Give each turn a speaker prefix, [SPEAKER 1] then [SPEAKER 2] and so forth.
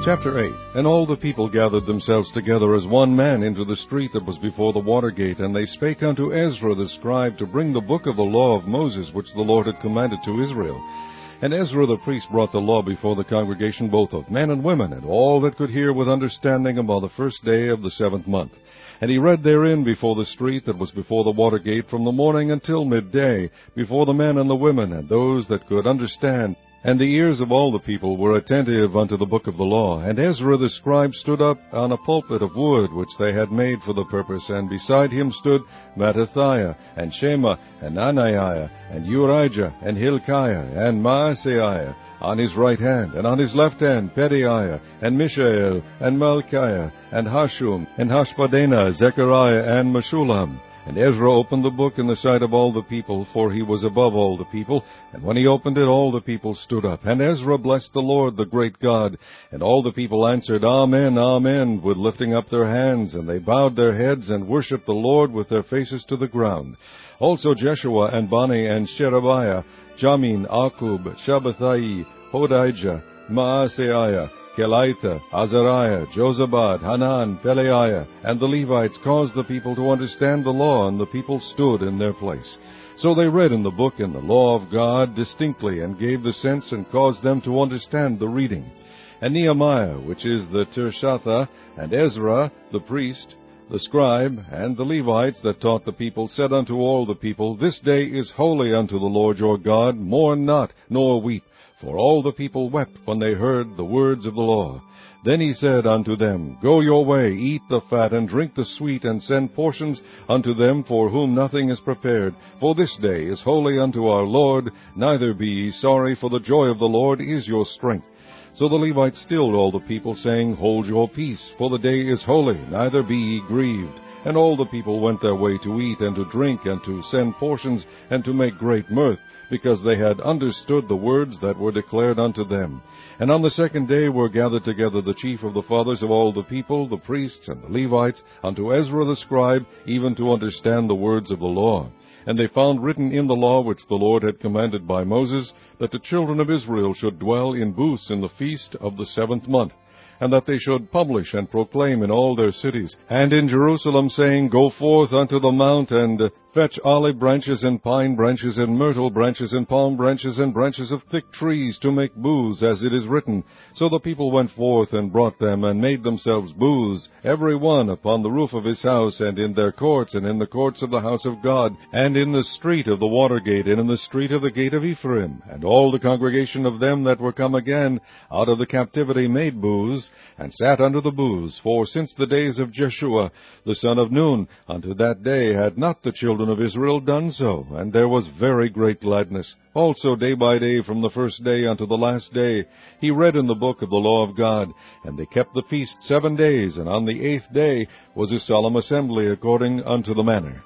[SPEAKER 1] Chapter 8. And all the people gathered themselves together as one man into the street that was before the water gate, and they spake unto Ezra the scribe to bring the book of the law of Moses, which the Lord had commanded to Israel. And Ezra the priest brought the law before the congregation, both of men and women, and all that could hear with understanding, upon the first day of the 7th month. And he read therein before the street that was before the water gate from the morning until midday, before the men and the women, and those that could understand. And the ears of all the people were attentive unto the book of the law. And Ezra the scribe stood up on a pulpit of wood, which they had made for the purpose, and beside him stood Mattithiah, and Shema, and Ananiah, and Urijah, and Hilkiah, and Maaseiah, on his right hand, and on his left hand Pedaiah, and Mishael, and Malchiah, and Hashum, and Hashbaddanah, Zechariah, and Meshullam. And Ezra opened the book in the sight of all the people, for he was above all the people. And when he opened it, all the people stood up. And Ezra blessed the Lord, the great God. And all the people answered, Amen, Amen, with lifting up their hands. And they bowed their heads and worshipped the Lord with their faces to the ground. Also Jeshua, and Bani, and Sherebiah, Jamin, Akub, Shabbathai, Hodijah, Maaseiah, Kelitha, Azariah, Jozabad, Hanan, Peleiah, and the Levites caused the people to understand the law, and the people stood in their place. So they read in the book in the law of God distinctly, and gave the sense, and caused them to understand the reading. And Nehemiah, which is the Tirshatha, and Ezra, the priest, the scribe, and the Levites that taught the people, said unto all the people, This day is holy unto the Lord your God, mourn not, nor weep. For all the people wept when they heard the words of the law. Then he said unto them, Go your way, eat the fat, and drink the sweet, and send portions unto them for whom nothing is prepared. For this day is holy unto our Lord, neither be ye sorry, for the joy of the Lord is your strength. So the Levites stilled all the people, saying, Hold your peace, for the day is holy, neither be ye grieved. And all the people went their way to eat, and to drink, and to send portions, and to make great mirth, because they had understood the words that were declared unto them. And on the 2nd day were gathered together the chief of the fathers of all the people, the priests and the Levites, unto Ezra the scribe, even to understand the words of the law. And they found written in the law which the Lord had commanded by Moses, that the children of Israel should dwell in booths in the feast of the 7th month, and that they should publish and proclaim in all their cities, and in Jerusalem, saying, Go forth unto the mount, and fetch olive branches, and pine branches, and myrtle branches, and palm branches, and branches of thick trees, to make booths, as it is written. So the people went forth, and brought them, and made themselves booths, every one upon the roof of his house, and in their courts, and in the courts of the house of God, and in the street of the water gate, and in the street of the gate of Ephraim. And all the congregation of them that were come again out of the captivity made booths, and sat under the booths. For since the days of Jeshua the son of Nun unto that day had not the children of Israel done so, and there was very great gladness. Also day by day from the first day unto the last day he read in the book of the law of God. And they kept the feast 7 days, and on the 8th day was a solemn assembly according unto the manner.